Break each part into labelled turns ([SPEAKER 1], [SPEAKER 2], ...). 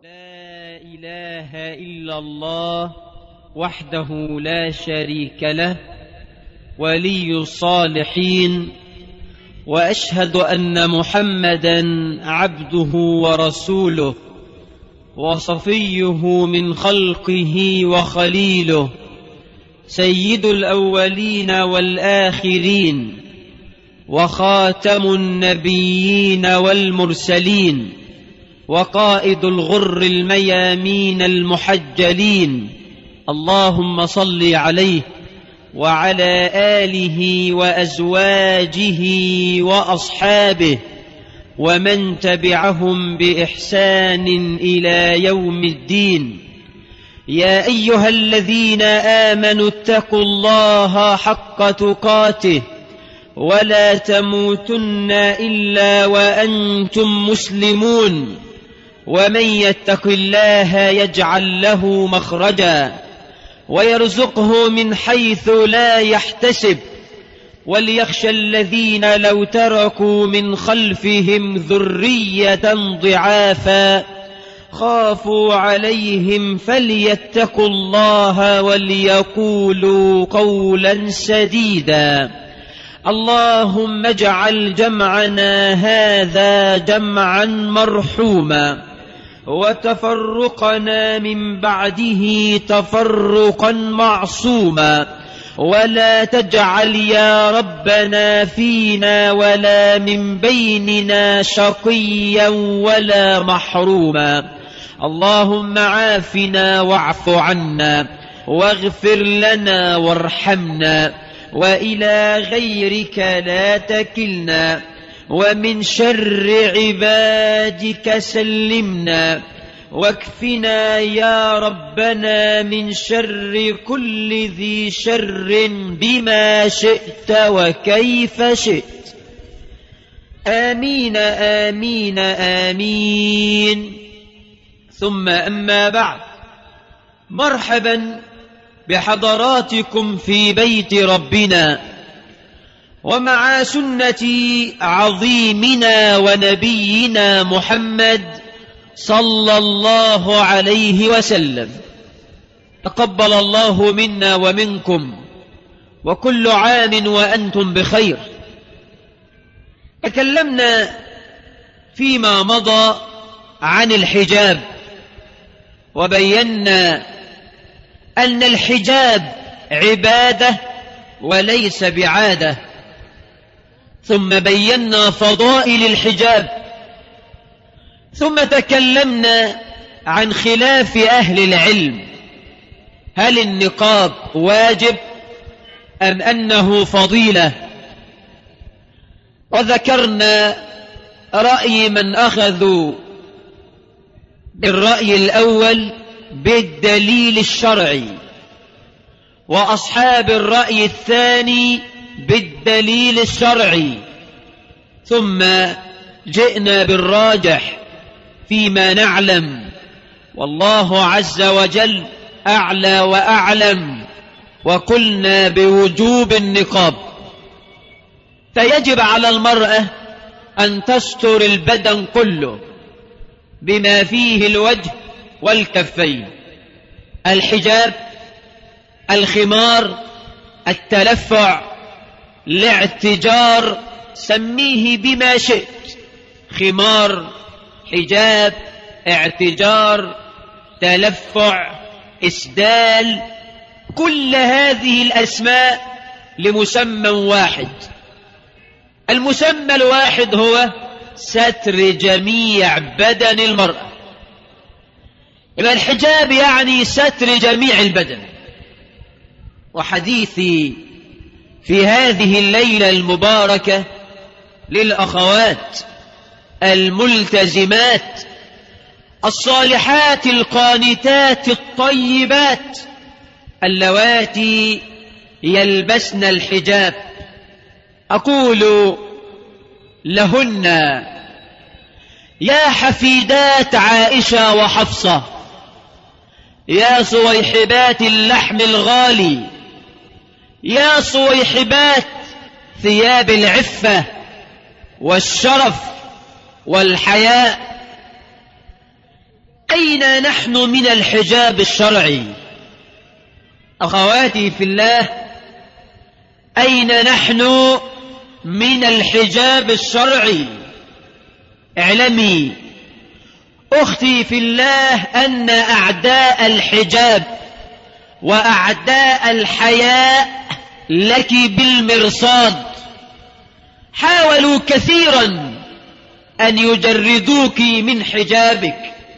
[SPEAKER 1] لا إله إلا الله وحده لا شريك له ولي الصالحين، وأشهد أن محمدا عبده ورسوله وصفيه من خلقه وخليله، سيد الأولين والآخرين وخاتم النبيين والمرسلين وقائد الغر الميامين المحجلين. اللهم صل عليه وعلى آله وأزواجه وأصحابه ومن تبعهم بإحسان إلى يوم الدين. يا أيها الذين آمنوا اتقوا الله حق تقاته ولا تموتن إلا وأنتم مسلمون، ومن يتق الله يجعل له مخرجا ويرزقه من حيث لا يحتسب، وليخشى الذين لو تركوا من خلفهم ذرية ضعافا خافوا عليهم فليتقوا الله وليقولوا قولا سديدا. اللهم اجعل جمعنا هذا جمعا مرحوما وتفرقنا من بعده تفرقا معصوما، ولا تجعل يا ربنا فينا ولا من بيننا شقيا ولا محروما. اللهم عافنا واعف عنا واغفر لنا وارحمنا، وإلى غيرك لا تكلنا، ومن شر عبادك سلمنا، واكفنا يا ربنا من شر كل ذي شر بما شئت وكيف شئت. آمين آمين آمين. ثم أما بعد، مرحبا بحضراتكم في بيت ربنا ومع سنة عظيمنا ونبينا محمد صلى الله عليه وسلم. تقبل الله منا ومنكم، وكل عام وأنتم بخير. تكلمنا فيما مضى عن الحجاب، وبينا أن الحجاب عبادة وليس بعادة، ثم بينا فضائل الحجاب، ثم تكلمنا عن خلاف أهل العلم، هل النقاب واجب أم أنه فضيلة؟ وذكرنا رأي من أخذوا بالرأي الأول بالدليل الشرعي، وأصحاب الرأي الثاني بالدليل الشرعي، ثم جئنا بالراجح فيما نعلم، والله عز وجل أعلى وأعلم، وقلنا بوجوب النقاب. فيجب على المرأة أن تستر البدن كله بما فيه الوجه والكفين، الحجاب، الخمار، التلفع، الاعتجار، سميه بما شئت، خمار، حجاب، اعتجار، تلفع، إسدال، كل هذه الأسماء لمسمى واحد. المسمى الواحد هو ستر جميع بدن المرأة. إذا الحجاب يعني ستر جميع البدن. وحديثي في هذه الليلة المباركة للأخوات الملتزمات الصالحات القانتات الطيبات اللواتي يلبسن الحجاب، أقول لهن: يا حفيدات عائشة وحفصة، يا صويحبات اللحم الغالي، يا صويحبات ثياب العفة والشرف والحياء، أين نحن من الحجاب الشرعي؟ أخواتي في الله، أين نحن من الحجاب الشرعي؟ اعلمي أختي في الله أن أعداء الحجاب وأعداء الحياء لك بالمرصاد، حاولوا كثيرا أن يجردوك من حجابك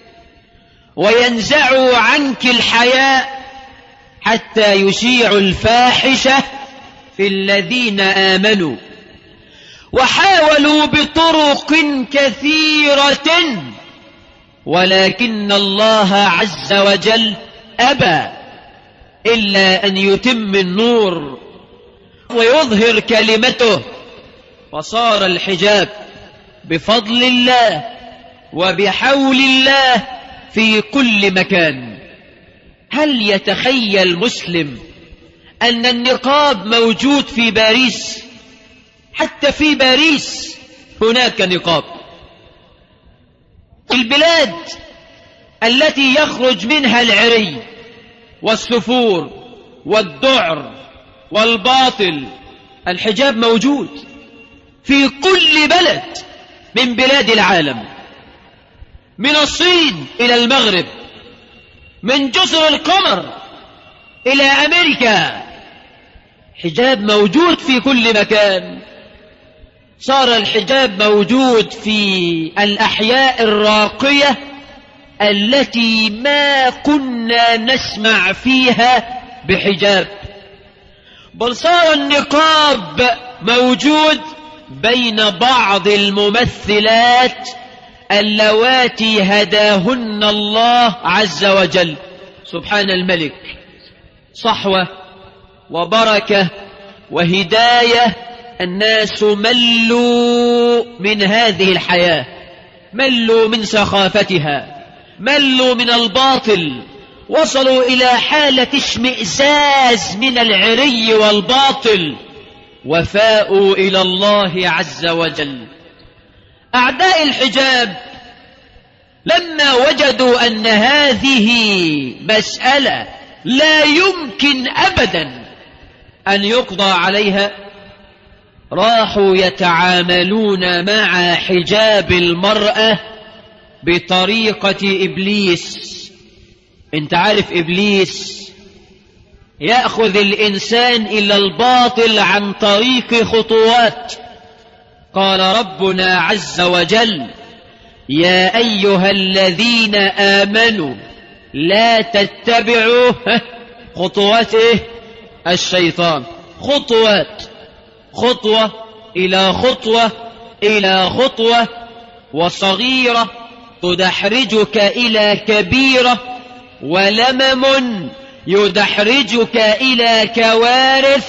[SPEAKER 1] وينزعوا عنك الحياء حتى يشيعوا الفاحشة في الذين آمنوا، وحاولوا بطرق كثيرة، ولكن الله عز وجل أبى إلا أن يتم النور ويظهر كلمته، فصار الحجاب بفضل الله وبحول الله في كل مكان. هل يتخيل مسلم أن النقاب موجود في باريس؟ حتى في باريس هناك نقاب. البلاد التي يخرج منها العري والسفور والذعر والباطل، الحجاب موجود في كل بلد من بلاد العالم، من الصين إلى المغرب، من جزر القمر إلى أمريكا، حجاب موجود في كل مكان. صار الحجاب موجود في الأحياء الراقية التي ما كنا نسمع فيها بحجاب، بل صار النقاب موجود بين بعض الممثلات اللواتي هداهن الله عز وجل. سبحان الملك، صحوة وبركة وهداية. الناس ملوا من هذه الحياة، ملوا من سخافتها، ملوا من الباطل، وصلوا إلى حالة اشمئزاز من العري والباطل، وفاءوا إلى الله عز وجل. أعداء الحجاب لما وجدوا أن هذه مسألة لا يمكن أبدا أن يقضى عليها، راحوا يتعاملون مع حجاب المرأة بطريقة إبليس. انت عارف إبليس يأخذ الإنسان إلى الباطل عن طريق خطوات. قال ربنا عز وجل: يا أيها الذين آمنوا لا تتبعوا خطوات الشيطان. خطوات، خطوة إلى خطوة إلى خطوة، وصغيرة تدحرجك إلى كبيرة، ولمم يدحرجك إلى كوارث.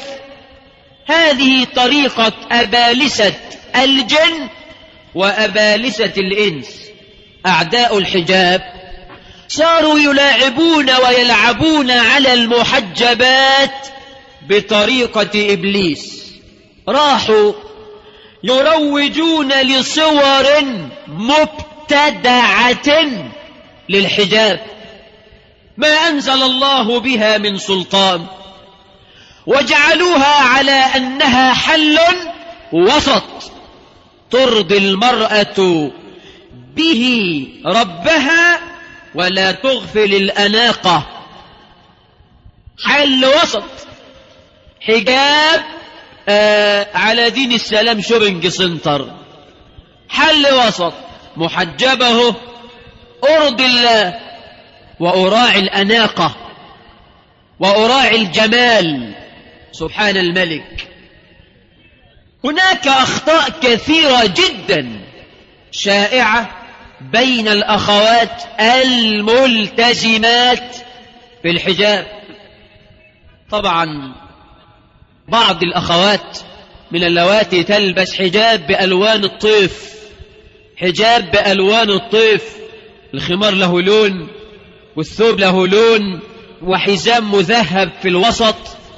[SPEAKER 1] هذه طريقة أبالسة الجن وأبالسة الإنس. أعداء الحجاب صاروا يلاعبون ويلعبون على المحجبات بطريقة إبليس. راحوا يروجون لصور مبتدعة للحجاب ما أنزل الله بها من سلطان، وجعلوها على أنها حل وسط ترضي المرأة به ربها ولا تغفل الأناقة. حل وسط، حجاب على دين السلام شوبنج سنتر، حل وسط، محجبه أرضي الله وأراعي الأناقة وأراعي الجمال. سبحان الملك. هناك أخطاء كثيرة جدا شائعة بين الأخوات الملتزمات في الحجاب. طبعا بعض الأخوات من اللواتي تلبس حجاب بألوان الطيف، حجاب بألوان الطيف، الخمار له لون والثوب له لون وحزام مذهب في الوسط،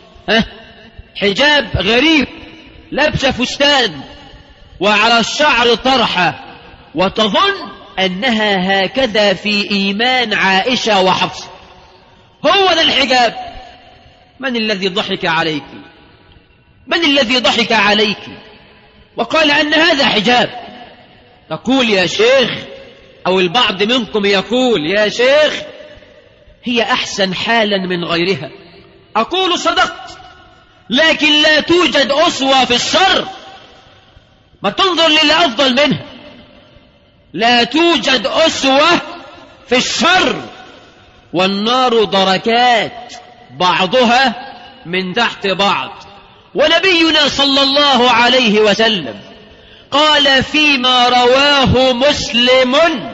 [SPEAKER 1] حجاب غريب، لابسة فستان وعلى الشعر طرحة، وتظن أنها هكذا في إيمان عائشة وحفصة. هو ده الحجاب. من الذي ضحك عليك؟ من الذي ضحك عليك وقال أن هذا حجاب؟ تقول يا شيخ، أو البعض منكم يقول يا شيخ هي أحسن حالا من غيرها. أقول صدقت، لكن لا توجد أسوة في الشر. ما تنظر للي أفضل منها. لا توجد أسوة في الشر، والنار دركات بعضها من تحت بعض. ونبينا صلى الله عليه وسلم قال فيما رواه مسلم: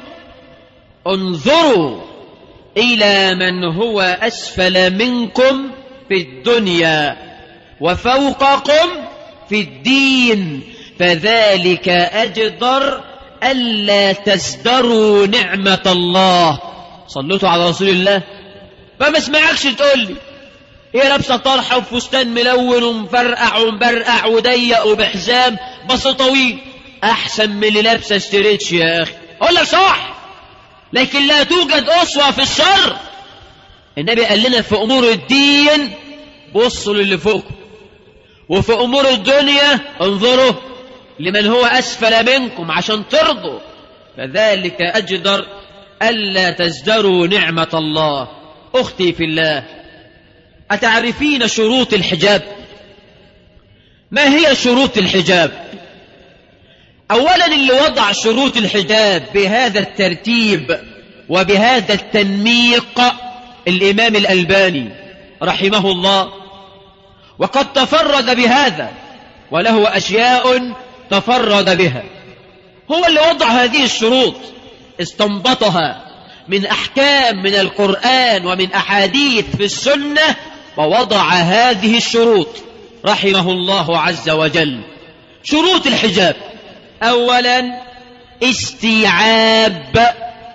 [SPEAKER 1] انظروا إلى من هو أسفل منكم في الدنيا وفوقكم في الدين، فذلك أجدر ألا تزدروا نعمة الله. صلوا على رسول الله. فما اسمعكش تقول لي هي لابسه طرحه وفستان ملون ومفرقع ومبرقع وضيق وبحزام بس طويل، احسن من اللي لابسه ستريتش يا اخي. اقول لك صح، لكن لا توجد اسوه في الشر. النبي قال لنا في امور الدين بصوا للي فوقكم، وفي امور الدنيا انظروا لمن هو اسفل منكم عشان ترضوا، فذلك اجدر الا تزدروا نعمه الله. اختي في الله، أتعرفين شروط الحجاب؟ ما هي شروط الحجاب؟ أولا اللي وضع شروط الحجاب بهذا الترتيب وبهذا التنميق الإمام الألباني رحمه الله، وقد تفرد بهذا وله أشياء تفرد بها. هو اللي وضع هذه الشروط، استنبطها من أحكام من القرآن ومن أحاديث في السنة، ووضع هذه الشروط رحمه الله عز وجل. شروط الحجاب: أولا استيعاب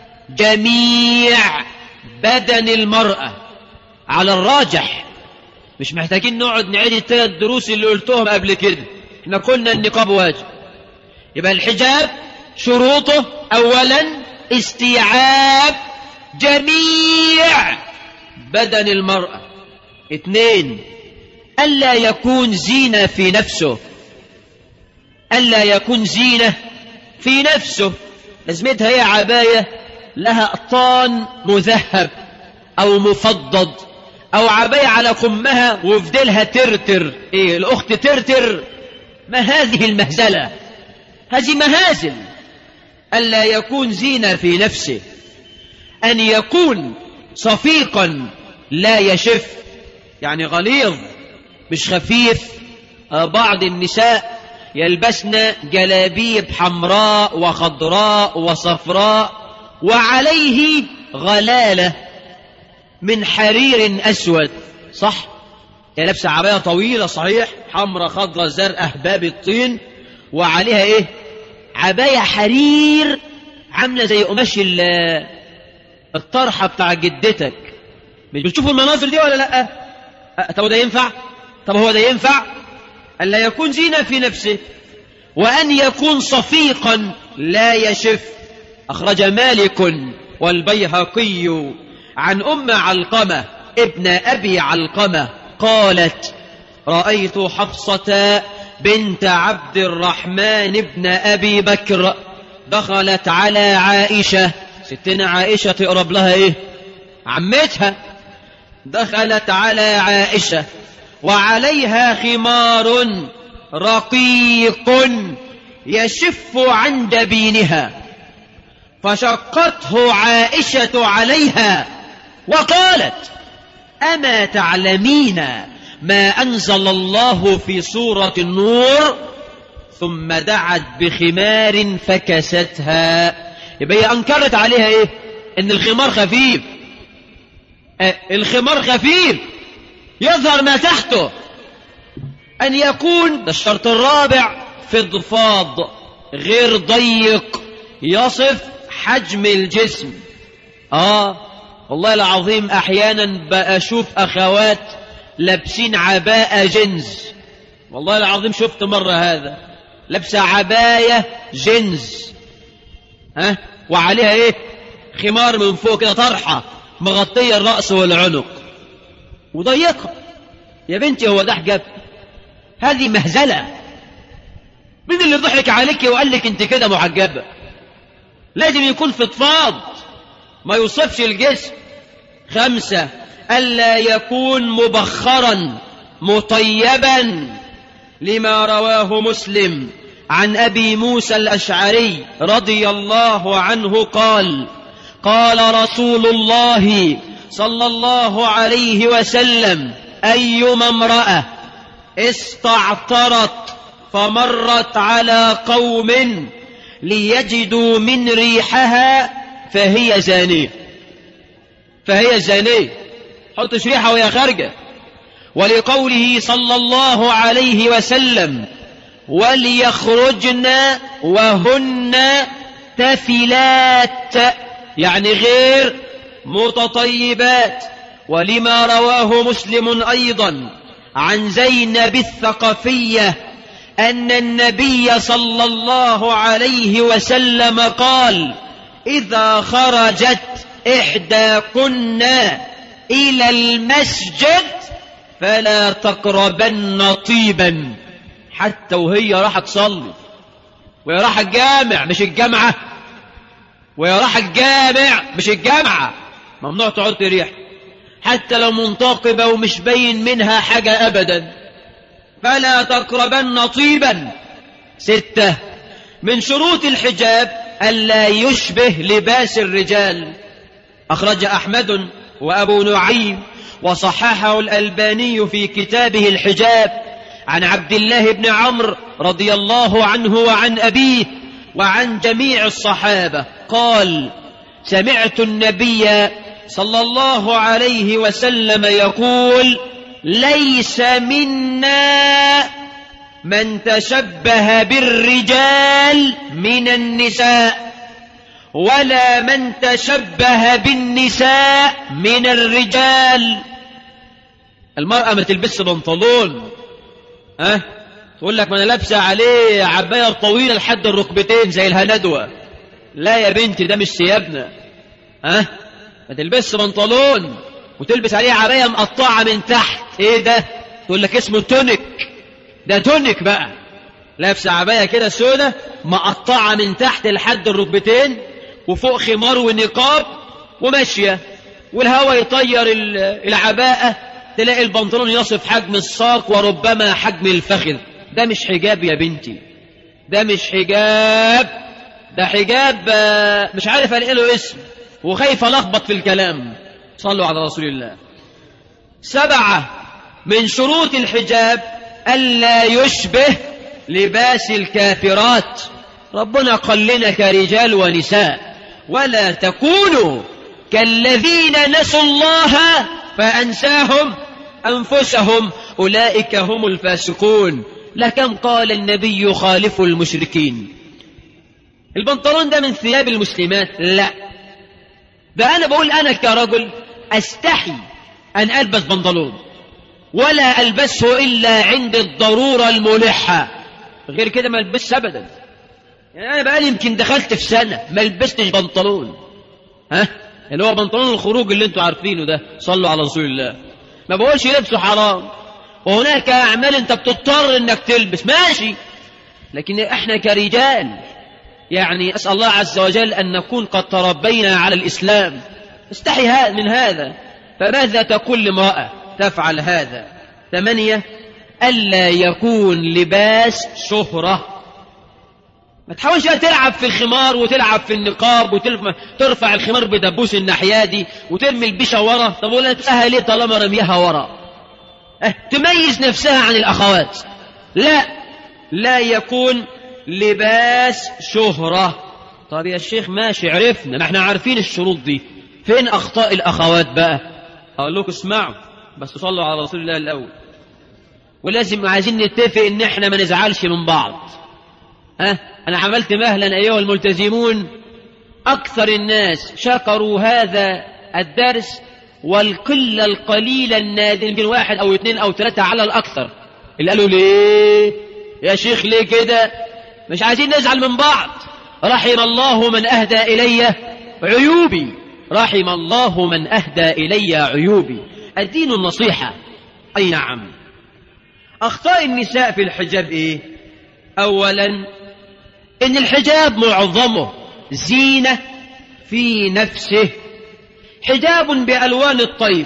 [SPEAKER 1] جميع بدن المرأة على الراجح. مش محتاجين نقعد نعيد الثلاث دروس اللي قلتهم قبل كده، احنا قلنا النقاب واجب. يبقى الحجاب شروطه: أولا استيعاب جميع بدن المرأة. اثنين ألا يكون زينة في نفسه. ألا يكون زينة في نفسه، لازمتها هي عباية لها قطان مذهب أو مفضد، أو عباية على كمها وفدلها ترتر. إيه الأخت ترتر؟ ما هذه المهزلة؟ هذه مهازل. ألا يكون زينة في نفسه. أن يكون صفيقا لا يشف، يعني غليظ مش خفيف. بعض النساء يلبسن جلابيب حمراء وخضراء وصفراء وعليه غلالة من حرير أسود، صح؟ هي لابسة عباية طويلة صحيح، حمراء خضراء زرقاء باب الطين، وعليها ايه؟ عباية حرير عاملة زي قماش الطرحة بتاع جدتك. مش بتشوفوا المناظر دي ولا لا؟ طب ده ينفع؟ طب هو ده ينفع؟ ألا يكون زينة في نفسه. وأن يكون صفيقا لا يشف. أخرج مالك والبيهقي عن أم علقمة ابن أبي علقمة قالت: رأيت حفصة بنت عبد الرحمن بن أبي بكر دخلت على عائشة. ستنا عائشة تقرب لها ايه؟ عمتها. دخلت على عائشة وعليها خمار رقيق يشف عن جبينها، فشقته عائشة عليها وقالت: أما تعلمين ما أنزل الله في سورة النور؟ ثم دعت بخمار فكستها. يبقى هي أنكرت عليها إيه؟ إن الخمار خفيف. الخمار خفيف يظهر ما تحته. أن يكون، ده الشرط الرابع، فضفاض غير ضيق يصف حجم الجسم. والله العظيم أحيانا بأشوف أخوات لابسين عباءة جنز. والله العظيم شفت مرة هذا، لابسة عباية جنز وعليها ايه؟ خمار من فوق كده، طرحة مغطية الرأس والعنق وضيقة. يا بنتي هو ده حجاب؟ هذه مهزلة. مين اللي ضحك عليك وقال لك انت كده محجبة؟ لازم يكون فضفاض ما يوصفش الجسم. 5 ألا يكون مبخرا مطيبا، لما رواه مسلم عن أبي موسى الأشعري رضي الله عنه قال: قال رسول الله صلى الله عليه وسلم: أيما امرأة استعطرت فمرت على قوم ليجدوا من ريحها فهي زانية. فهي زانية، حطش ريحة وهي خارجة. ولقوله صلى الله عليه وسلم: وليخرجن وهن تفلات، يعني غير متطيبات. ولما رواه مسلم أيضا عن زينب الثقفية أن النبي صلى الله عليه وسلم قال: إذا خرجت إحداكن إلى المسجد فلا تقربن طيبا، حتى وهي راحت تصلي، وهي راحت الجامع مش الجامعة، وهي راحت الجامع مش الجامعة، ممنوع تعطي ريح حتى لو منتقبة ومش باين منها حاجة أبدا. فلا تقربن طيبا. 6 من شروط الحجاب ألا يشبه لباس الرجال. أخرج أحمد وأبو نعيم وصححه الألباني في كتابه الحجاب عن عبد الله بن عمرو رضي الله عنه وعن أبيه وعن جميع الصحابة قال: سمعت النبي صلى الله عليه وسلم يقول: ليس منا من تشبه بالرجال من النساء، ولا من تشبه بالنساء من الرجال. المرأة ما تلبس بنطلون تقول لك ما انا لابسه عليه عباية طويلة لحد الركبتين زي الهندوة. لا يا بنتي، ده مش ثيابنا. ما تلبس بنطلون وتلبس عليه عباية مقطعة من تحت. ايه ده؟ تقول لك اسمه تونيك. ده تونيك بقى، لابسه عباية كده سودة مقطعة من تحت لحد الركبتين وفوق خمار ونقاب وماشية، والهواء يطير العباءة، تلاقي البنطلون يصف حجم الساق وربما حجم الفخذ. ده مش حجاب يا بنتي، ده مش حجاب، ده حجاب مش عارف الاقي له اسم وخايف الخبط في الكلام. صلوا على رسول الله. 7 من شروط الحجاب ألا يشبه لباس الكافرات. ربنا قال لنا كرجال ونساء: ولا تكونوا كالذين نسوا الله فأنساهم أنفسهم أولئك هم الفاسقون. لكم قال النبي: خالفوا المشركين. البنطلون ده من ثياب المسلمات؟ لا، ده أنا بقول أنا كرجل أستحي أن ألبس بنطلون، ولا ألبسه إلا عند الضرورة الملحة، غير كده ما ألبسه أبدا. يعني أنا بقالي يمكن دخلت في سنة ما لبستش بنطلون، اللي هو بنطلون الخروج اللي انتوا عارفينه ده. صلوا على رسول الله. ما بقولش لبسه حرام، وهناك أعمال انت بتضطر انك تلبس، ماشي، لكن احنا كرجال يعني أسأل الله عز وجل أن نكون قد تربينا على الإسلام. استحي من هذا، فماذا تقول لامرأة تفعل هذا؟ 8 ألا يكون لباس شهرة. ما تحاولش تلعب في الخمار وتلعب في النقاب وترفع الخمار بدبوس الناحية دي وترمي البشة ورا. طب ولا تسأها ليه طالما رميها ورا؟ تميز نفسها عن الأخوات. لا يكون لباس شهرة. طب يا الشيخ ماشي، عرفنا، ما احنا عارفين الشروط دي، فين أخطاء الأخوات بقى؟ أقول لكم اسمعوا بس صلوا على رسول الله الأول. ولازم عايزين نتفق ان احنا ما نزعلش من بعض. انا عملت مهلا ايها الملتزمون، اكثر الناس شكروا هذا الدرس، والقلة القليلة النادر، يمكن 1 أو 2 أو 3 على الاكثر اللي قالوا ليه يا شيخ ليه كده؟ مش عايزين نزعل من بعض، رحم الله من أهدى إلي عيوبي، رحم الله من أهدى إلي عيوبي. الدين النصيحة. أي نعم. أخطاء النساء في الحجاب إيه؟ أولا إن الحجاب معظمه زينة في نفسه، حجاب بألوان الطيف.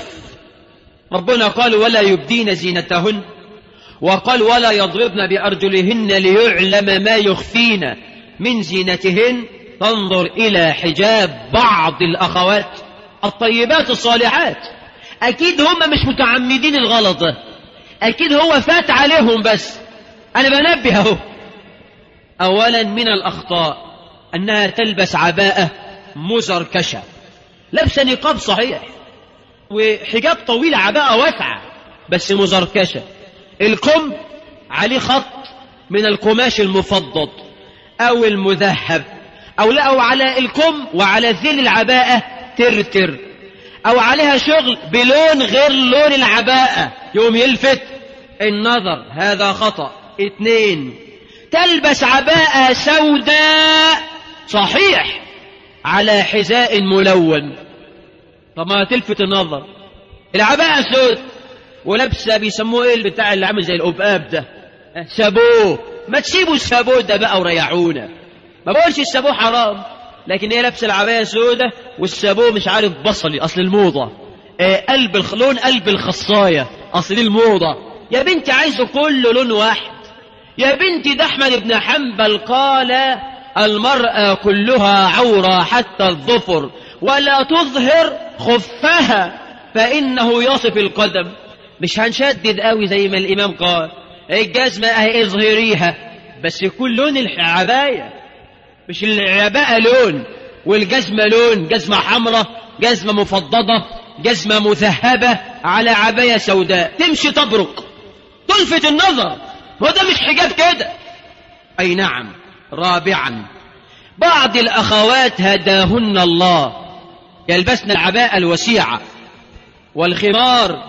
[SPEAKER 1] ربنا قال ولا يبدين زينتهن، وقال ولا يضربن بأرجلهن ليعلم ما يخفين من زينتهن. تنظر إلى حجاب بعض الأخوات الطيبات الصالحات، أكيد هم مش متعمدين الغلط ده، أكيد هو فات عليهم، بس أنا بنبه اهو. أولا من الأخطاء أنها تلبس عباءة مزركشة، لابسة نقاب صحيح وحجاب طويل، عباءة واسعة بس مزركشة، الكم عليه خط من القماش المفضد أو المذهب، أو لا، أو على الكم وعلى ذيل العباءة ترتر، أو عليها شغل بلون غير لون العباءة يوم يلفت النظر، هذا خطأ. اثنين، تلبس عباءة سوداء صحيح على حذاء ملون، طب ما تلفت النظر، العباءة سود ولابسة بيسموه ايه البتاع اللي عامل زي القباب ده، سابوه. ما تسيبوا السابوه ده بقى وريحونا، ما بقولش السابوه حرام، لكن هي لابسه العباية سودة والسابوه مش عارف بصلي، اصل الموضة لون قلب الخصاية، اصل الموضة. يا بنتي عايزه كله لون واحد يا بنتي. ده احمد بن حنبل قال المرأة كلها عورة حتى الظفر، ولا تظهر خفها فإنه يصف القدم. مش هنشدد قوي زي ما الإمام قال، الجزمة اهي اظهريها، بس يكون لون العباية، مش العباءة لون والجزمة لون، جزمة حمراء، جزمة مفضضة، جزمة مذهبة على عباية سوداء، تمشي تبرق تلفت النظر، وده مش حجاب كده. أي نعم. رابعا، بعض الأخوات هداهن الله يلبسن العباءة الوسيعة والخمار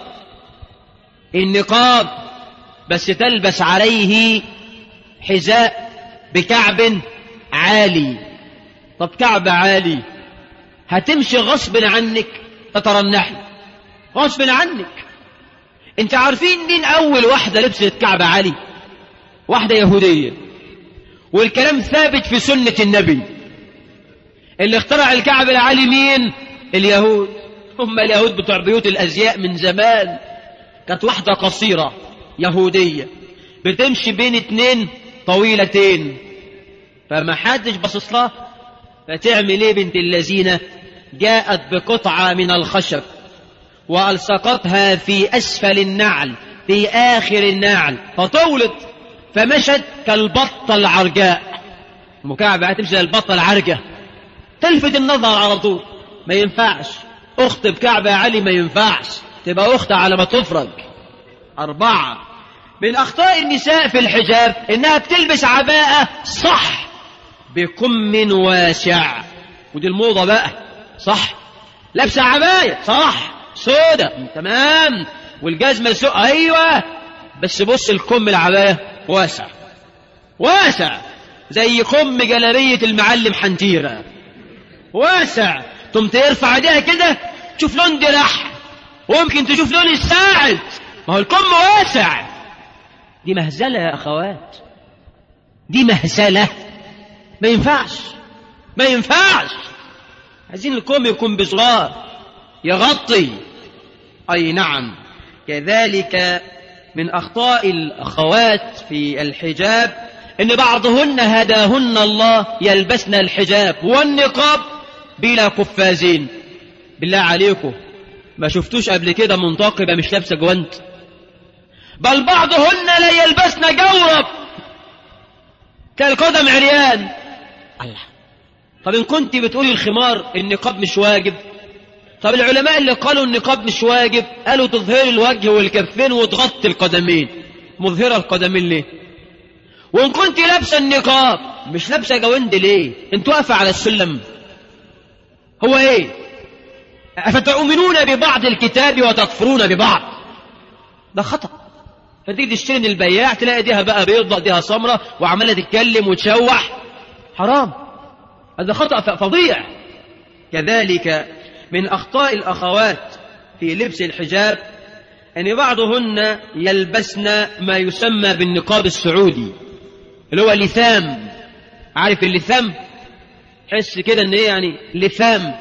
[SPEAKER 1] النقاب، بس تلبس عليه حذاء بكعب عالي. طب كعب عالي هتمشي غصب عنك تترنحي غصب عنك. انت عارفين مين اول واحدة لبست كعب عالي؟ واحدة يهودية، والكلام ثابت في سنة النبي. اللي اخترع الكعب العالي مين؟ اليهود. هم اليهود بتوع بيوت الازياء من زمان. كانت واحدة قصيرة يهودية بتمشي بين اتنين طويلتين، فما حدش بصص لها، فتعمل ايه بنت اللذينة؟ جاءت بقطعة من الخشب وألصقتها في أسفل النعل في آخر النعل، فطولت فمشت كالبطة العرجاء. مكعبة هتمشي زي البطة العرجة، تلفت النظر على طول. ما ينفعش أخت بكعبة عالي، ما ينفعش تبقى أخت على ما تفرج. 4، من أخطاء النساء في الحجاب إنها بتلبس عباءة صح بكم واسع، ودي الموضة بقى صح، لابسة عباية صح سودة تمام، والجزمة سودة أيوة، بس بص الكم العباية واسع واسع زي كم جلابية المعلم حنتيرة، واسع. ثم ترفع ايديها كده تشوف لون درح، وممكن تشوف لون الساعد، ما هو الكم واسع. دي مهزلة يا أخوات، دي مهزلة، ما ينفعش ما ينفعش. عايزين الكم يكون بصغار يغطي. أي نعم. كذلك من أخطاء الأخوات في الحجاب إن بعضهن هداهن الله يلبسن الحجاب والنقاب بلا قفازين. بالله عليكم ما شفتوش قبل كده منتقبة مش لابسة جوانت؟ بل بعضهن لا يلبسن جورب كالقدم عريان. الله. طب إن كنت بتقولي الخمار النقاب مش واجب، طب العلماء اللي قالوا النقاب مش واجب قالوا تظهر الوجه والكفين وتغطي القدمين، مظهرة القدمين ليه؟ وإن كنت لابسة النقاب مش لابسة جواند ليه؟ انتوا واقفة على السلم، هو ايه؟ أفتؤمنون ببعض الكتاب وتكفرون ببعض؟ ده خطأ. فتيجي تشتري من البياع تلاقي ايديها بقى بيضة ايديها سمرة وعمالة تتكلم وتشوح، حرام هذا خطأ فظيع. كذلك من أخطاء الأخوات في لبس الحجاب أن بعضهن يلبسن ما يسمى بالنقاب السعودي اللي هو لثام. عارف اللثام؟ حس كده ان ايه يعني لثام.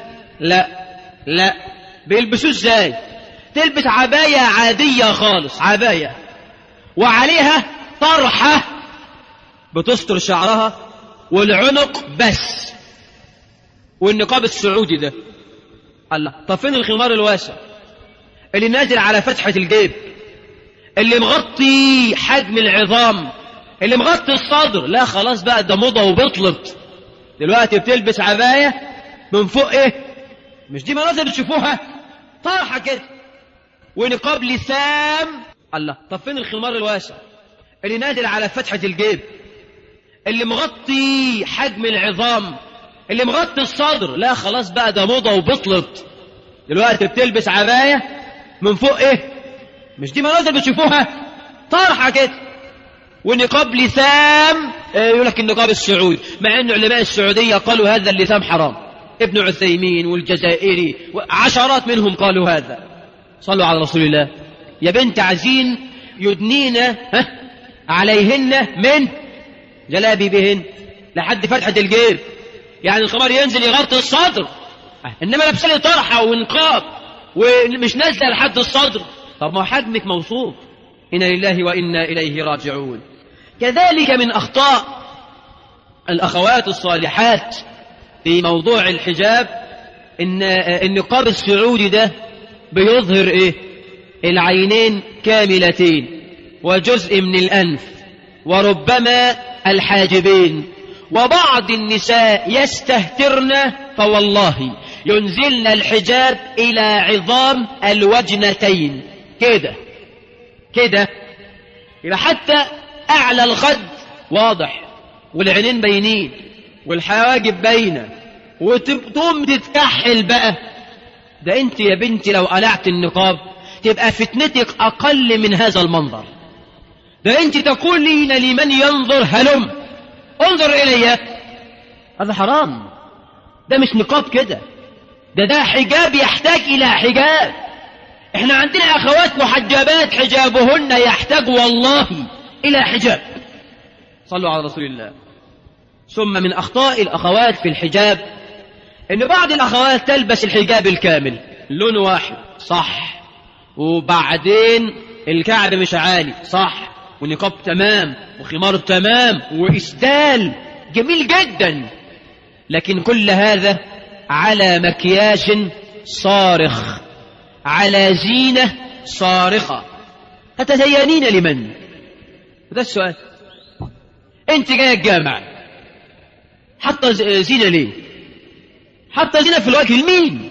[SPEAKER 1] لا بيلبسوه ازاي؟ تلبس عباية عادية خالص، عباية وعليها طرحة بتستر شعرها والعنق بس، والنقاب السعودي ده. الله، طب فين الخمار الواسع اللي نازل على فتحة الجيب، اللي مغطي حجم العظام، اللي مغطي الصدر؟ لا خلاص بقى، ده موضة وبطلت. دلوقتي بتلبس عباية من فوق ايه؟ مش دي مناظر بتشوفوها؟ طرحة كده ونقاب لثام. الله، طب فين الخمار الواسع اللي نازل على فتحة الجيب، اللي مغطي حجم العظام، اللي مغطي الصدر؟ لا خلاص بقى، ده موضة وبطلت. دلوقتي بتلبس عباية من فوق ايه؟ مش دي مناظر بتشوفوها؟ طرحة كده ونقاب لثام. يقول لك النقاب السعودي، مع ان علماء السعودية قالوا هذا اللثام حرام. ابن عثيمين والجزائري وعشرات منهم قالوا هذا. صلوا على رسول الله. يا بنت عايزين يدنين عليهن من جلابيبهن لحد فتحة الجيب، يعني الخمار ينزل يغطي الصدر، انما لابسه لي طرحة ونقاب ومش نازله لحد الصدر. طب ما حجمك موصوف. إنا لله وإنا إليه راجعون. كذلك من أخطاء الأخوات الصالحات في موضوع الحجاب إن النقاب السعودي ده بيظهر إيه؟ العينين كاملتين وجزء من الأنف وربما الحاجبين، وبعض النساء يستهترن فوالله ينزلن الحجاب إلى عظام الوجنتين كده يبقى حتى أعلى الخد واضح والعينين باينين والحواجب باينة، وتقوم تتكحل بقى. ده انت يا بنتي لو قلعت النقاب تبقى فتنتك أقل من هذا المنظر. ده انت تقولين لمن ينظر هلم انظر إلي. هذا حرام، ده مش نقاب كده، ده حجاب يحتاج إلى حجاب. احنا عندنا أخوات محجبات حجابهن يحتاج والله إلى حجاب. صلوا على رسول الله. ثم من أخطاء الأخوات في الحجاب إن بعض الأخوات تلبس الحجاب الكامل لون واحد، صح، وبعدين الكعب مش عالي، صح، والنقاب تمام وخمار تمام وإسدال جميل جدا، لكن كل هذا على مكياج صارخ، على زينة صارخة. تتزينين لمن؟ هذا السؤال. انت جاي الجامع حتى زينة ليه؟ حتى زينة في الوجه لمين؟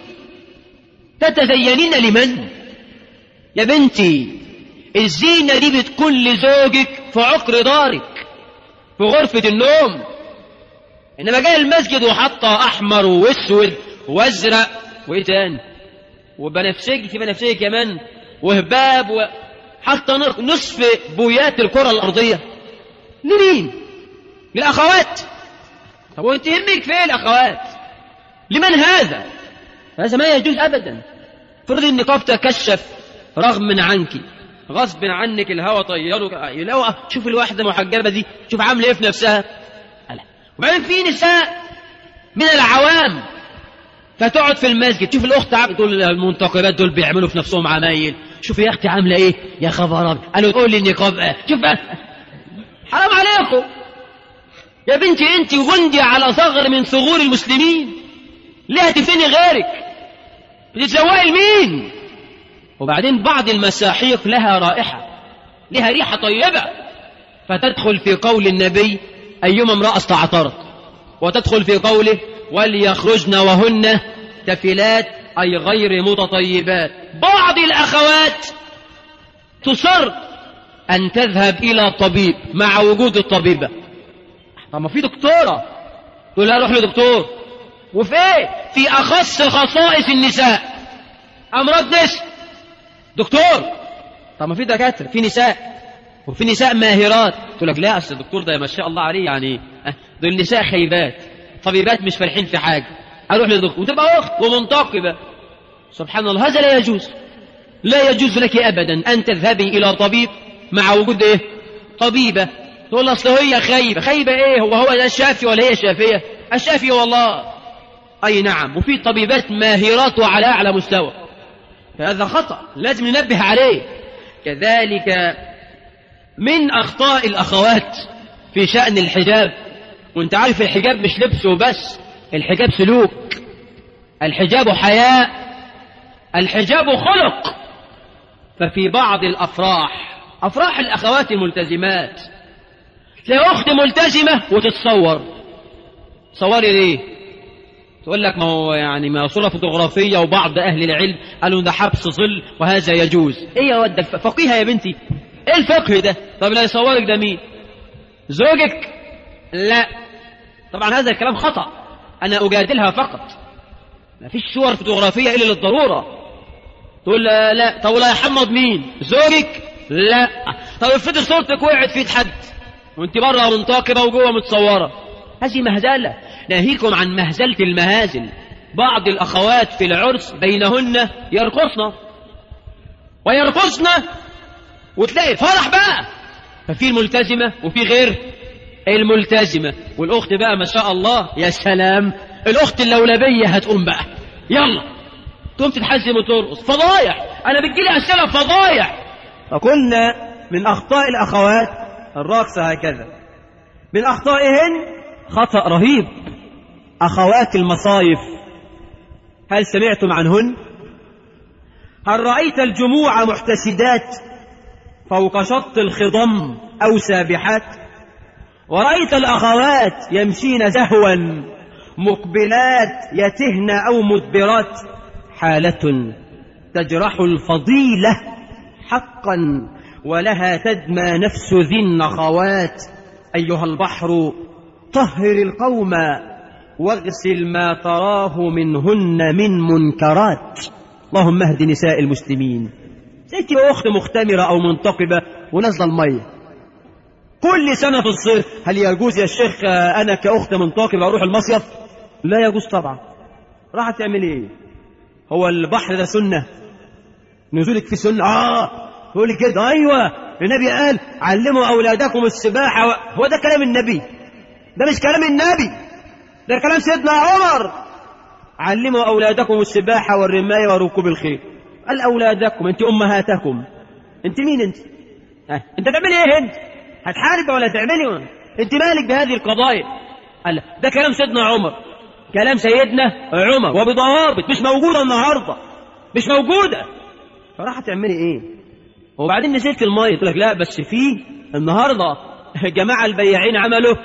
[SPEAKER 1] تتزينين لمن؟ يا بنتي الزينة دي بتكون لزوجك في عقر دارك في غرفة النوم، انما جاي المسجد وحطها احمر واسود وازرق وايه تاني وبنفسجي في بنفسجي كمان وهباب وحتى نصف بويات الكرة الارضية. لمين؟ للاخوات. طب وانت يهمك في ايه الاخوات؟ لمن هذا؟ هذا ما يجوز ابدا. فرض النقاب تكشف رغم عنك غصب عنك، الهوى طيره. شوف الواحدة محجبة دي، شوف عامله ايه في نفسها. وبعدين في نساء من العوام فتقعد في المسجد تشوف الاخت دول المنتقبات دول بيعملوا في نفسهم عمايل. شوف يا اختي عامله ايه، يا خبر ابيض، قالوا تقول لي النقاب. شوف حرام عليكم يا بنتي، انت غندي على ثغر من ثغور المسلمين، ليه هتفني غيرك؟ بتتزوقي لمين؟ وبعدين بعض المساحيق لها رائحة، لها ريحة طيبة، فتدخل في قول النبي أيما امرأة استعطرت، وتدخل في قوله وليخرجن وهن تفلات أي غير متطيبات. بعض الأخوات تصر أن تذهب إلى طبيب مع وجود الطبيبة. طب ما في دكتورة تقول لها روح لدكتور. وفي ايه؟ في أخص خصائص النساء، أمراض نساء، دكتور. طب ما في دكاترة، في نساء، وفي نساء ماهرات. تقول لك لا أصل الدكتور ده ما شاء الله عليه يعني دول نساء خيبات. طبيبات مش فالحين في حاجة، أروح لدكتور وتبقى أخت ومنتقبة. سبحان الله، هذا لا يجوز. لا يجوز لك أبدا أن تذهبي إلى طبيب مع وجود إيه؟ طبيبة. تقول أصل هي خايبة. خايبة إيه؟ هو الشافي ولا هي شافية؟ الشافي والله. أي نعم، وفي طبيبات ماهرات وعلى أعلى مستوى. فهذا خطأ لازم ننبه عليه. كذلك من أخطاء الأخوات في شأن الحجاب، وانت عارف الحجاب مش لبس وبس، الحجاب سلوك، الحجاب حياء، الحجاب خلق. ففي بعض الأفراح، أفراح الأخوات الملتزمات، تلاقي أخت ملتزمة وتتصور. تصوري ليه؟ تقول لك ما هو يعني ما صورة فوتوغرافية، وبعض أهل العلم قالوا ده حبس ظل وهذا يجوز. إيه يا ود فقيهة يا بنتي؟ إيه الفقه ده؟ طب لا يصورك ده مين؟ زوجك؟ لا طبعا هذا الكلام خطأ، أنا أجادلها فقط. ما فيش صور فوتوغرافية إلا للضرورة. تقول لا. طب لا يحمض مين؟ زوجك؟ لا. طب افرض صورتك وقعت في حد وانت بره منتقبة وجوه متصورة، هذه مهزلة. ناهيكم عن مهزلة المهازل. بعض الأخوات في العرس بينهن يرقصن وتلاقي فرح بقى، ففي الملتزمة وفي غير الملتزمة. والأخت بقى ما شاء الله يا سلام، الأخت اللولبية هتقوم بقى يلا تقوم تتحزم وترقص. فضايح. أنا بتجيلي أسئلة فضايح. فقلنا من أخطاء الأخوات الرقص هكذا. من أخطائهن خطأ رهيب أخوات المصايف. هل سمعتم عنهن؟ هل رأيت الجموع محتشدات فوق شط الخضم أو سابحات؟ ورأيت الأخوات يمشين زهوا مقبلات يتهن أو مدبرات؟ حالة تجرح الفضيلة حقا ولها تدمى نفس ذي النخوات. أيها البحر طهر القوم واغسل ما تراه منهن من منكرات. اللهم اهد نساء المسلمين. زيك أخت مختمرة أو منتقبة ونزل المية كل سنة في الصيف، هل يجوز يا الشيخ أنا كأخت منتقبة أروح المصيف؟ لا يجوز طبعا. راح تعمل إيه؟ هو البحر ده سنة؟ نزولك في سنة؟ تقول لي كده أيوة النبي قال علموا أولادكم السباحة هو ده كلام النبي؟ ده مش كلام النبي، ده كلام سيدنا عمر. علموا أولادكم السباحة والرماية وركوب الخيل. قال أولادكم، أنت أمهاتكم. أنت مين أنت؟ أنت تعملي إيه أنت؟ هتحارب ولا تعملي؟ أنت مالك بهذه القضايا؟ قال ده كلام سيدنا عمر، كلام سيدنا عمر وبضوابط مش موجودة النهاردة، مش موجودة. فراح تعملي إيه؟ وبعدين نزلت المية تقول لك لا بس في النهاردة جماعة البياعين عملوا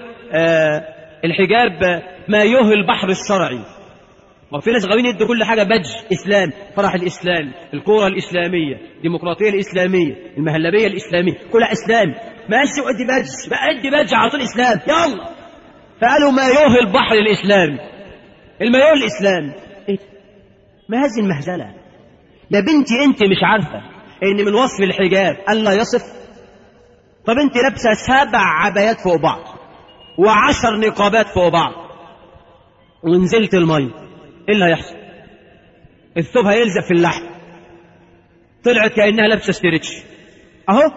[SPEAKER 1] الحجاب ما يهل البحر الشرعي. وفي ناس غاويين يدوا كل حاجة بج إسلام، فرح الإسلام، الكورة الإسلامية، الديمقراطية الإسلامية، المهلبية الإسلامية، كلها إسلام. ماشي وأدي بج بقى، أدي بج على طول إسلام يلا. فقالوا ما يهل البحر الإسلامي، المايوه الإسلام. إيه؟ ما هذه المهزلة يا بنتي؟ أنت مش عارفة إن من وصف الحجاب ألا يصف؟ طب أنت لابسة 7 عبايات فوق بعض و10 نقابات فوق بعض ونزلت المية، إيه اللي هيحصل؟ الثوب هيلزق في اللحم. طلعت كأنها لابسة ستريتش أهو،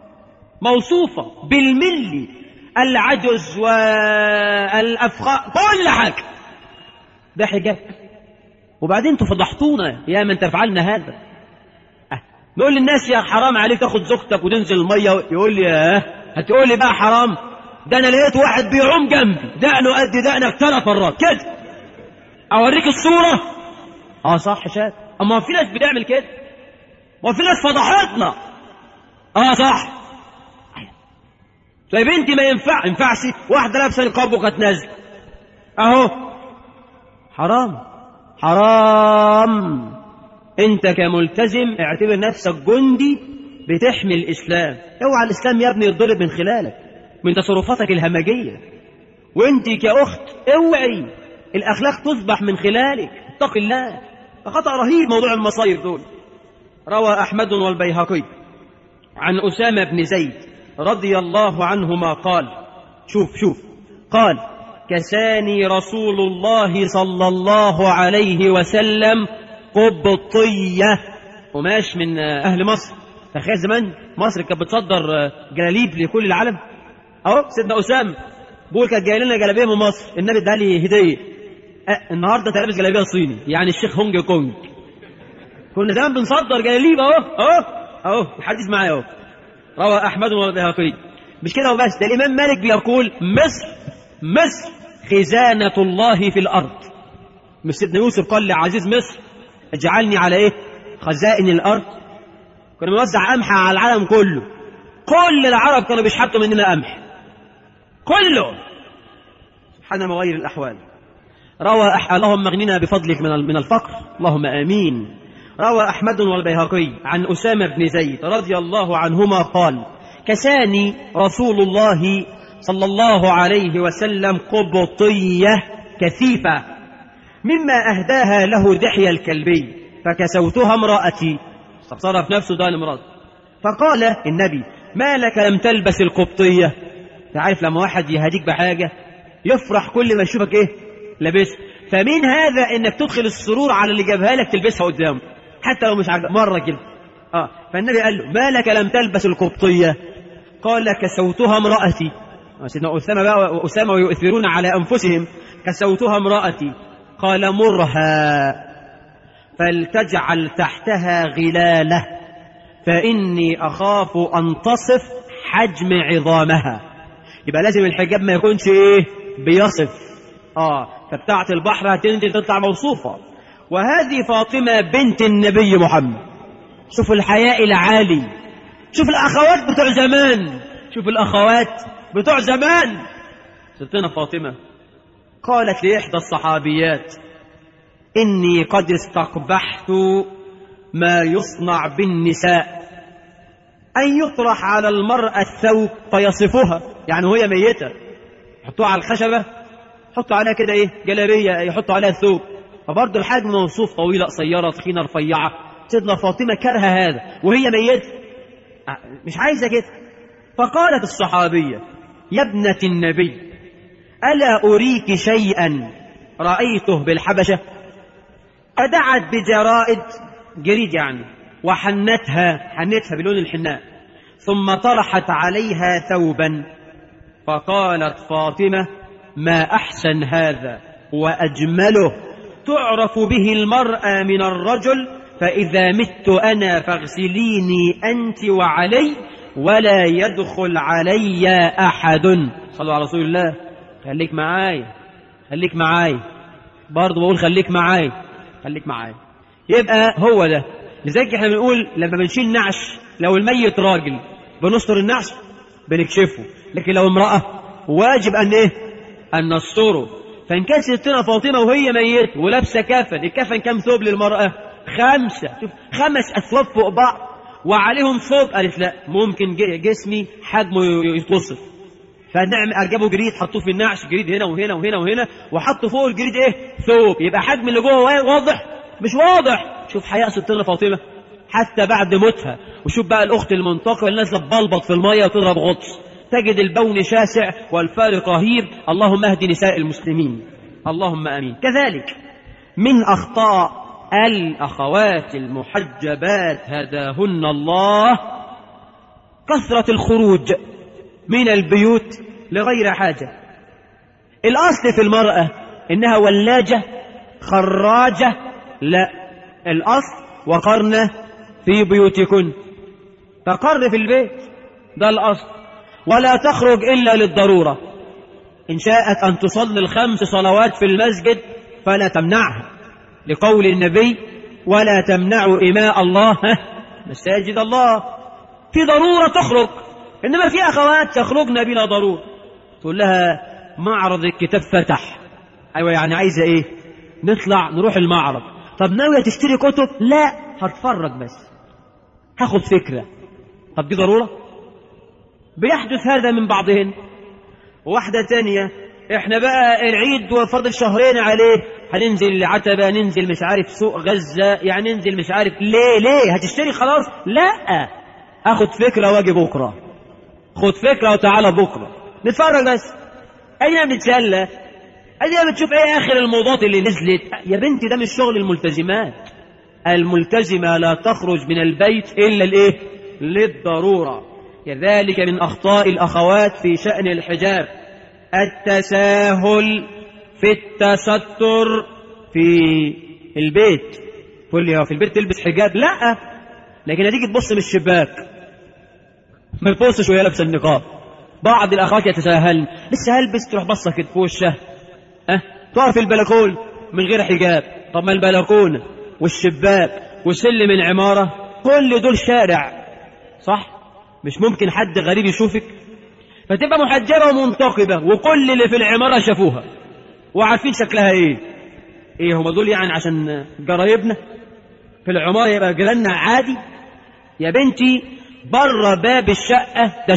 [SPEAKER 1] موصوفة بالملي، العجز والأفخاء كل حاجة. ده حجاب. وبعدين انتوا فضحتونا يا من تفعلنا هذا. نقول للناس يا حرام عليك تاخد زوجتك وتنزل المية، يقول لي هتقول لي بقى حرام؟ ده انا لقيت واحد بيعوم جنبي دقنه قد دقنك 3 مرات كده. اوريك الصورة؟ صح شاف. اما في ناس بتعمل كده، وفي ناس فضحتنا. صح. طيب انت ما ينفعش واحدة لابسة نقاب وكانت نازلة اهو، حرام حرام. انت كملتزم اعتبر نفسك جندي بتحمي الاسلام. اوعى الاسلام يا ابني يتضرب من خلالك، من تصرفاتك الهمجية. وانت كأخت اوعي الاخلاق تصبح من خلالك، اتق الله. خطأ رهيب موضوع المصايف دول. روى احمد والبيهقي عن أسامة بن زيد رضي الله عنهما قال، شوف قال كساني رسول الله صلى الله عليه وسلم قبطية، قماش من أهل مصر. تخيل زمان مصر كانت بتصدر جلاليب لكل العالم. أهو سيدنا أسامة بقول كانت جاي لنا جلابيه من مصر، النبي اداها لي هدية. النهارده انت لابس جلابيه صيني، يعني الشيخ هونج كونج. كنا زمان بنصدر جلاليب. اهو الحديث معايا اهو. روى أحمد والبيهقي. مش كده وبس، ده الإمام مالك بيقول مصر خزانة الله في الأرض. مش سيدنا يوسف قال لعزيز مصر اجعلني على ايه؟ خزائن الأرض. كنا بنوزع قمح على العالم كله، كل العرب كانوا بيشحتوا مننا قمح كله، سبحان مغير الأحوال. روى اللهم اغننا بفضلك من الفقر، اللهم آمين. روى أحمد والبيهقي عن أسامة بن زيد رضي الله عنهما قال كساني رسول الله صلى الله عليه وسلم قبطية كثيفة مما أهداها له دحية الكلبي فكسوتها امرأتي. استبصرها في نفسه ده المرض. فقال النبي ما لك لم تلبس القبطية؟ تعرف لما واحد يهديك بحاجة يفرح كل ما يشوفك ايه لابس، فمن هذا انك تدخل السرور على اللي جابها لك تلبسها قدامه حتى لو مش عاجبك مرة كده. فالنبي قال له ما لك لم تلبس القبطية؟ قال كسوتها امرأتي. سيدنا أسامة ويؤثرون على أنفسهم. كسوتها امرأتي. قال مرها فلتجعل تحتها غلالة فإني أخاف أن تصف حجم عظامها. يبقى لازم الحجاب ما يكونش ايه بيصف. فبتاعة البحر هتنزل تطلع موصوفة. وهذه فاطمة بنت النبي محمد. شوف الحياء العالي، شوف الأخوات بتوع زمان، شوف الأخوات بتوع زمان. ستنا فاطمة قالت لإحدى الصحابيات إني قد استقبحت ما يصنع بالنساء أن يطرح على المرأة الثوب فيصفها، يعني وهي ميتة يحطوها على الخشبة، يحطوا عليها كده ايه جلابية، يحطوا عليها الثوب، فبرضه الحجم موصوف، طويلة قصيرة تخينة رفيعة. سيدنا فاطمة كره هذا وهي ميتة مش عايزة كده. فقالت الصحابية يا ابنة النبي ألا أريك شيئا رأيته بالحبشة؟ فدعت بجرائد، جريد يعني، وحنتها بلون الحناء، ثم طرحت عليها ثوبا. فقالت فاطمة ما أحسن هذا وأجمله، تعرف به المرأة من الرجل، فإذا مت أنا فاغسليني أنت وعلي ولا يدخل علي أحد. صلوا على رسول الله. خليك معاي برضو بقول خليك معاي. يبقى هو ده. لذلك احنا بنقول لما بنشيل نعش، لو الميت راجل بنستر النعش بنكشفه، لكن لو امرأة واجب أن نستره. فإن كانت ستنا فاطمة وهي ميت ولابسة كفن، الكفن كم ثوب للمرأة؟ 5. شوف 5 أثواب فوق بعض وعليهم ثوب. قالت لا، ممكن جسمي حجمه يتوصف، فنعم أرجبه جريد، حطوه في النعش جريد هنا وهنا وهنا وهنا، وحطوا فوق الجريد ثوب، يبقى حجم اللي جوه واضح مش واضح. شوف حياء ستنا فاطمة حتى بعد موتها. وشوف بقى الأخت المنتقبة اللي نازلة ببلبط في المية وتضرب غطس، تجد البون شاسع والفارق رهيب. اللهم اهد نساء المسلمين، اللهم آمين. كذلك من أخطاء الأخوات المحجبات هداهن الله كثرة الخروج من البيوت لغير حاجة. الأصل في المرأة إنها ولاجة خراجة، لا، الأصل وقرن في بيوتكن، تقر في البيت، ده الأصل. ولا تخرج إلا للضرورة. إن شاءت أن تصلي 5 صلوات في المسجد فلا تمنعها، لقول النبي ولا تمنعوا إماء الله مساجد الله. في ضرورة تخرج، إنما في أخوات يخرجن بلا ضرورة. تقول لها معرض الكتاب فتح. أيوة، يعني عايزة إيه؟ نطلع نروح المعرض. طب ناوية تشتري كتب؟ لا، هتفرج بس، هاخد فكرة. طب دي ضرورة؟ بيحدث هذا من بعضهن. وواحدة تانية احنا بقى العيد وفضل 2 شهر عليه، هننزل العتبة، ننزل مش عارف سوق غزة، يعني ننزل مش عارف ليه هتشتري خلاص؟ لا، اخد فكرة واجي بكرة، خد فكرة وتعالى بكرة نتفرج بس. اين بنتسلى ادي بتشوف ايه اخر الموضات اللي نزلت. يا بنتي ده مش شغل الملتزمات. الملتزمة لا تخرج من البيت الا الايه؟ للضرورة. كذلك من اخطاء الاخوات في شأن الحجاب التساهل في التستر في البيت. تقول لي في البيت تلبس حجاب؟ لا، لكن هتيجي تبص من الشباك ما تبصش وهي لابسه النقاب. بعض الاخوات يتساهلن، لسه هلبس، تروح بصه كده في وشها. تقف في البلكون من غير حجاب. طب ما البلكونه والشباك وسلم العماره كل دول شارع، صح؟ مش ممكن حد غريب يشوفك، فتبقى محجبه ومنتقبه وكل اللي في العماره شافوها وعارفين شكلها ايه هم دول يعني عشان جرايبنا في العماره يبقى جيراننا عادي؟ يا بنتي بره باب الشقه ده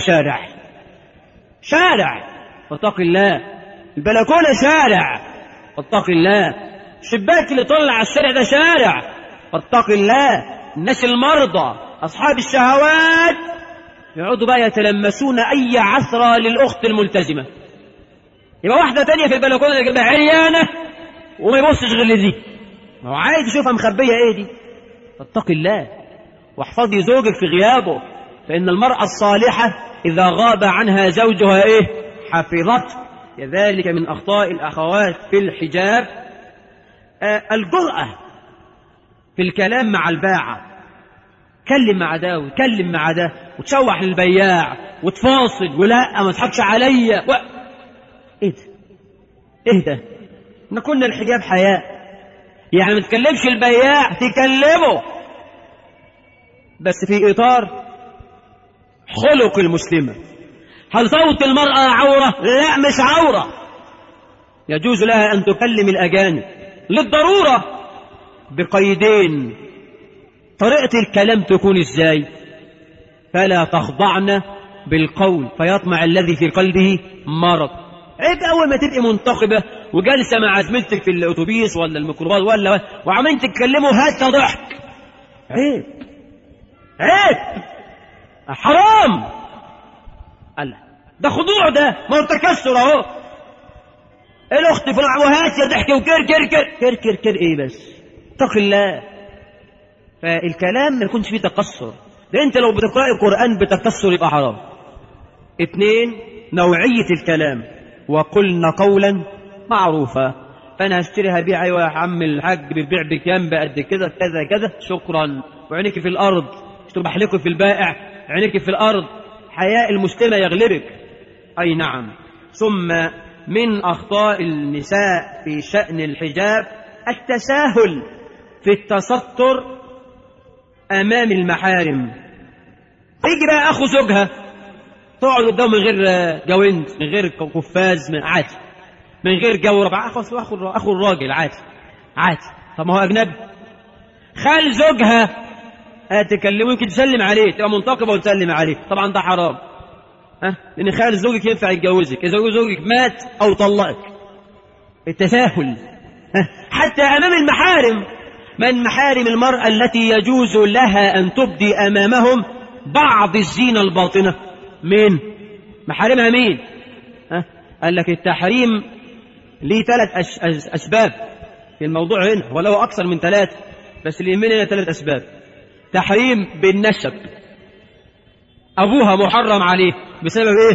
[SPEAKER 1] شارع فاتقي الله. البلكونه شارع فاتقي الله. الشباك اللي طلع على الشارع ده شارع فاتقي الله. الناس المرضى اصحاب الشهوات يقعدوا بقى يتلمسون اي عثره للاخت الملتزمه. يبقى واحده تانية في البلكونه اللي جنبها عريانه وما يبصش غير لدي، ما هو عايز يشوفها مخبيه ايه دي. فاتقي الله واحفظي زوجك في غيابه، فان المراه الصالحه اذا غاب عنها زوجها حفظته. كذلك من اخطاء الاخوات في الحجاب الجرأة في الكلام مع الباعة. كلم مع ده وتكلم مع ده وتشوح للبياع وتفاصل ولا ما تضحكش عليا ايه ده؟ احنا كنا الحجاب حياء، يعني ما تكلمش البياع، تكلمه بس في اطار خلق المسلمة. هل صوت المرأة عورة؟ لا مش عورة، يجوز لها ان تكلم الاجانب للضرورة بقيدين. طريقة الكلام تكون ازاي؟ فلا تخضعن بالقول فيطمع الذي في قلبه مرض. عيب اول ما تبقي منتقبة وجالسة مع زميلتك في الاتوبيس ولا الميكروباص ولا وعمالين تتكلموا هات ضحك. عيب حرام. الله ده خضوع، ده ما هو تكسر اهو. الاخت في وهات يا ضحك وكر ايه بس؟ اتق الله. فالكلام ما يكونش فيه تقصر، ده انت لو بتقرأ القرآن بتكسر يبقى حرام. 2 نوعية الكلام. وقلنا قولا معروفا. فانا هشتري هبيع، ايوه يا عم الحاج بتبيع بكام؟ بقد كده كذا كذا، شكرا. وعينيك في الارض، مش تبقى حلقه في البائع، عينيك في الارض. حياء المسلمة يغلبك. اي نعم. ثم من اخطاء النساء في شأن الحجاب التساهل في التستر امام المحارم. يجي بقى اخو زوجها تقعد قدامه من غير جوند، من غير قفاز، من عادي، من غير جورب. اخو الراجل عادي. طب ما هو اجنبي. خال زوجها تكلمه يمكن تسلم عليه، تبقى منتقبه وتسلم عليه، طبعا ده حرام. لان خال زوجك ينفع يتجوزك اذا زوجك مات او طلقك. التساهل حتى امام المحارم. من محارم المرأة التي يجوز لها ان تبدي امامهم بعض الزينة الباطنة. مين محارمها؟ مين؟ قال لك التحريم ليه 3 اسباب في الموضوع هنا، ولو اكثر من 3، بس اللي يهمنا 3 اسباب. تحريم بالنسب، ابوها محرم عليه بسبب ايه؟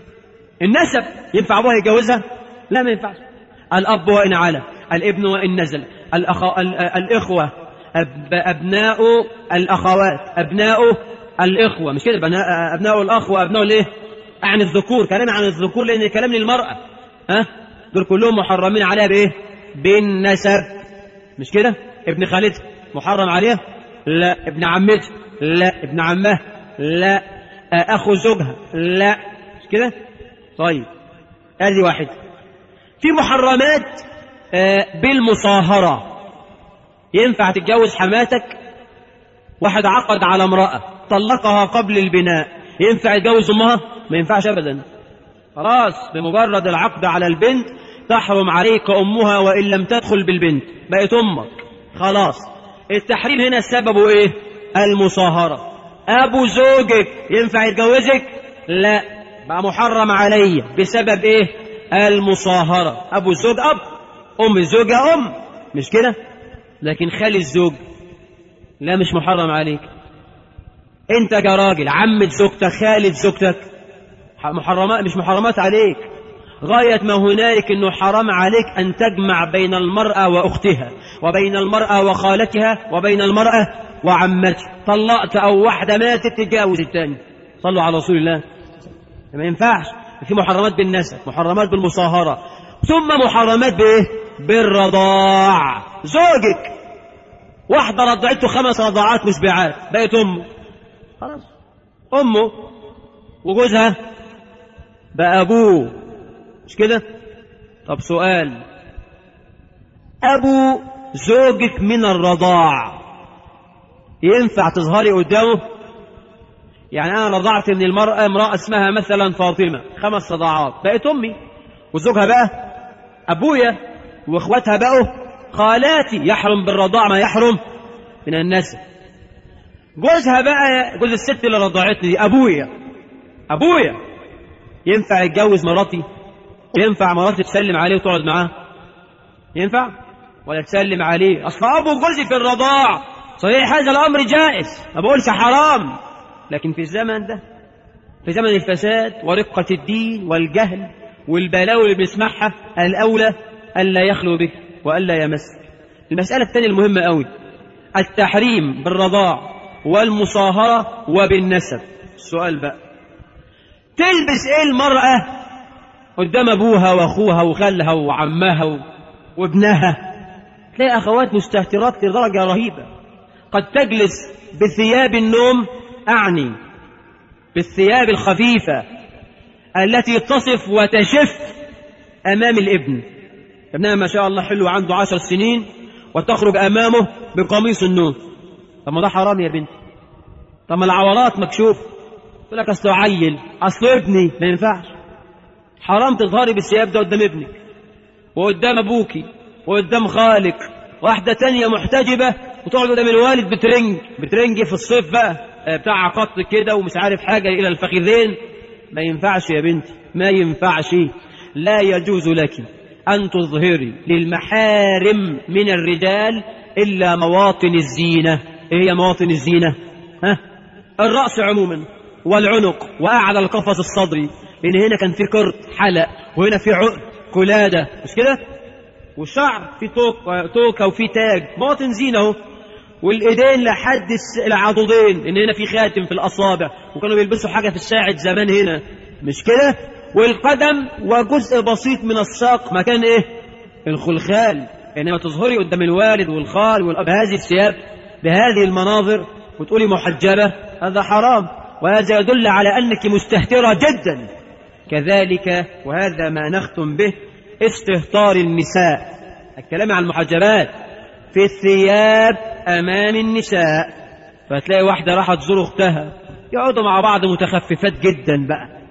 [SPEAKER 1] النسب. ينفع ابوها يتجوزها؟ لا ما ينفعش. الاب وان على، الابن وان نزل، الاخوه، ابناء الاخوات، ابناء الاخوه، مش كده؟ ابناء الاخ وابناء الايه؟ عن الذكور، كلام عن الذكور لان كلام للمراه. دول كلهم محرمين عليها بايه؟ بالنسب، مش كده؟ ابن خالتها محرم عليها؟ لا. ابن عمتها؟ لا. ابن عمها؟ لا. اخو زوجها؟ لا، مش كده؟ طيب هذه واحده. في محرمات بالمصاهره. ينفع تتجوز حماتك؟ واحد عقد على امرأة طلقها قبل البناء، ينفع يتجوز امها؟ ما ينفعش ابدا. خلاص بمجرد العقد على البنت تحرم عليك امها وان لم تدخل بالبنت، بقت امك خلاص. التحريم هنا سببه ايه؟ المصاهرة. ابو زوجك ينفع يتجوزك؟ لا، بقى محرم علي بسبب ايه؟ المصاهرة. أبو الزوج أب، أم الزوجة أم، مش كده؟ لكن خالي الزوج لا، مش محرم عليك. أنت كراجل عمة زوجتك، خالة زوجتك، محرمات مش محرمات عليك. غاية ما هنالك أنه حرام عليك أن تجمع بين المرأة وأختها، وبين المرأة وخالتها، وبين المرأة وعمتها. طلقت أو واحدة ماتت تتجاوز الثاني. صلوا على رسول الله. ما ينفعش. في محرمات بالنسب، محرمات بالمصاهرة، ثم محرمات بإيه؟ بالرضاع. زوجك واحدة رضعته 5 رضاعات مشبعات، بقت أمه، خلاص أمه، وجوزها بقى أبوه، مش كده؟ طب سؤال، أبو زوجك من الرضاع ينفع تظهري قدامه؟ يعني أنا رضعت من المرأة، امرأة اسمها مثلا فاطمة 5 رضاعات، بقت أمي، وزوجها بقى أبويا، وإخواتها بقوا خالاتي. يحرم بالرضاع ما يحرم من النسب. جوزها بقى، جوز الست اللي رضعتني دي أبويا، ينفع يتجوز مراتي؟ ينفع مراتي تسلم عليه وتقعد معاه؟ ينفع؟ ولا تسلم عليه؟ أصل أبو جوزي في الرضاع. صحيح هذا الأمر جائز، ما بقولش حرام، لكن في الزمن ده، في زمن الفساد ورقة الدين والجهل والبلاوي اللي بنسمعها، الأولى ألا يخلو به وألا يمس. المسألة الثانية المهمة قوي، التحريم بالرضاع والمصاهرة وبالنسب. السؤال بقى، تلبس ايه المرأة قدام ابوها واخوها وخالها وعمها وابنها؟ تلاقي اخوات مستهترات لدرجة رهيبة، قد تجلس بثياب النوم، اعني بالثياب الخفيفة التي تصف وتشف امام الابن. ابنها ما شاء الله حلو، عنده 10 سنين، وتخرج امامه بقميص النوم. طب ما ده حرام يا بنتي. طب ما العورات مكشوف. يقول لك اصله عيل، اصله ابني، ما ينفعش. حرام تظهري بالثياب ده قدام ابنك وقدام ابوكي وقدام خالك. واحدة تانية محتجبة وتقعد قدام الوالد بترنج في الصيف بقى، بتاع قط كده ومش عارف حاجة إلى الفخذين. ما ينفعش يا بنتي، ما ينفعش. لا يجوز لك أن تظهري للمحارم من الرجال إلا مواطن الزينة. إيه هي مواطن الزينة؟ الرأس عموما، والعنق، وأعلى القفص الصدري، لأن هنا كان في قرط حلق، وهنا في عقد قلادة، مش كده؟ والشعر في توكة وفي تاج، مواطن زينة اهو. والإيدين لحد العضدين، لأن هنا في خاتم في الأصابع، وكانوا بيلبسوا حاجة في الساعد زمان هنا، مش كده؟ والقدم وجزء بسيط من الساق مكان إيه؟ الخلخال. إنما تظهري قدام الوالد والخال والأب بهذه الثياب، بهذه المناظر، وتقولي محجبة، هذا حرام، وهذا يدل على أنك مستهترة جدا. كذلك، وهذا ما نختم به، استهتار النساء. الكلام عن المحجبات في الثياب أمام النساء. فتلاقي واحدة راحت تزور أختها، يقعدوا مع بعض متخففات جدا بقى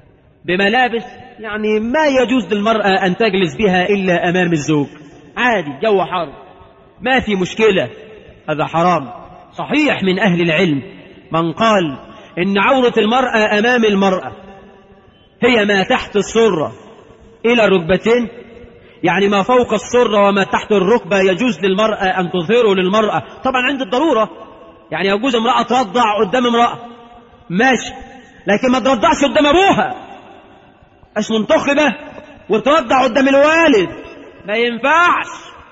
[SPEAKER 1] بملابس يعني ما يجوز للمرأة أن تجلس بها إلا أمام الزوج. عادي، جو حر، ما في مشكلة، هذا حرام. صحيح من أهل العلم من قال إن عورة المرأة أمام المرأة هي ما تحت السرة إلى الركبتين، يعني ما فوق السرة وما تحت الركبة يجوز للمرأة أن تظهره للمرأة، طبعا عند الضرورة. يعني يجوز امرأة ترضع قدام امرأة، ماشي، لكن ما ترضعش قدام أبوها، مش منتخبة وترضع قدام الوالد، ما ينفعش.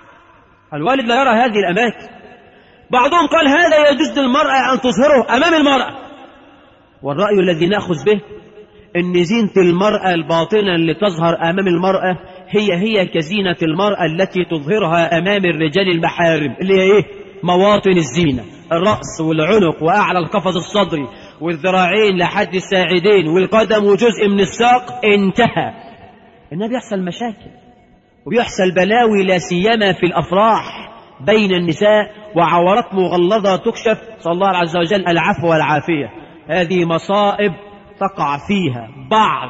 [SPEAKER 1] الوالد لا يرى هذه الأماكن. بعضهم قال هذا يجوز للمرأة أن تظهره أمام المرأة، والرأي الذي نأخذ به أن زينة المرأة الباطنة اللي تظهر أمام المرأة هي كزينة المرأة التي تظهرها أمام الرجال المحارم، اللي هي إيه؟ مواطن الزينة، الرأس والعنق وأعلى القفص الصدري والذراعين لحد الساعدين والقدم وجزء من الساق، انتهى. إنها بيحصل مشاكل وبيحصل بلاوي، لا سيما في الأفراح بين النساء، وعورات مغلظة تكشف، صلى الله عز وجل العفو والعافية. هذه مصائب تقع فيها بعض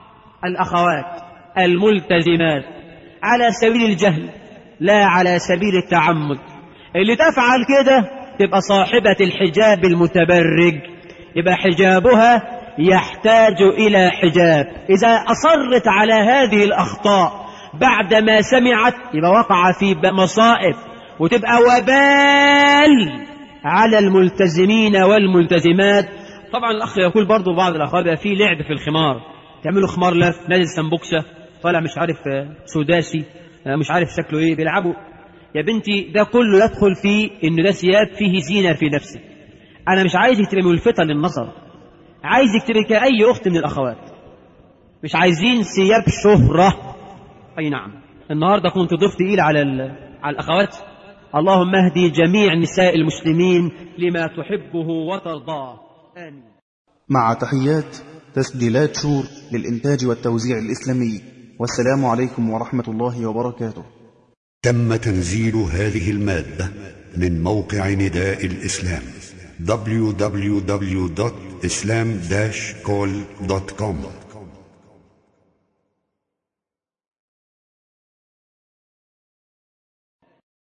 [SPEAKER 1] الأخوات الملتزمات على سبيل الجهل لا على سبيل التعمد. اللي تفعل كده تبقى صاحبة الحجاب المتبرج، يبقى حجابها يحتاج إلى حجاب. إذا أصرت على هذه الأخطاء بعدما سمعت يبقى وقع في مصائب وتبقى وبال على الملتزمين والملتزمات. طبعا الأخ يقول برضو بعض الأخوات بقى فيه لعب في الخمار، تعملوا خمار لف نازل سنبوكسة طالع مش عارف سوداسي مش عارف شكله ايه بيلعبوا. يا بنتي ده كله يدخل في انه ده ثياب فيه زينة في نفسه. انا مش عايزك تبقى ملفتة للنظر، عايزك تبقى كأي اخت من الاخوات، مش عايزين ثياب شهرة. اي نعم النهاردة كنت ضيف تقيل على الاخوات. اللهم اهدي جميع نساء المسلمين لما تحبه وترضاه، آمين.
[SPEAKER 2] مع تحيات تسجيلات شور للإنتاج والتوزيع الإسلامي، والسلام عليكم ورحمة الله وبركاته.
[SPEAKER 3] تم تنزيل هذه المادة من موقع نداء الإسلام www.islam-call.com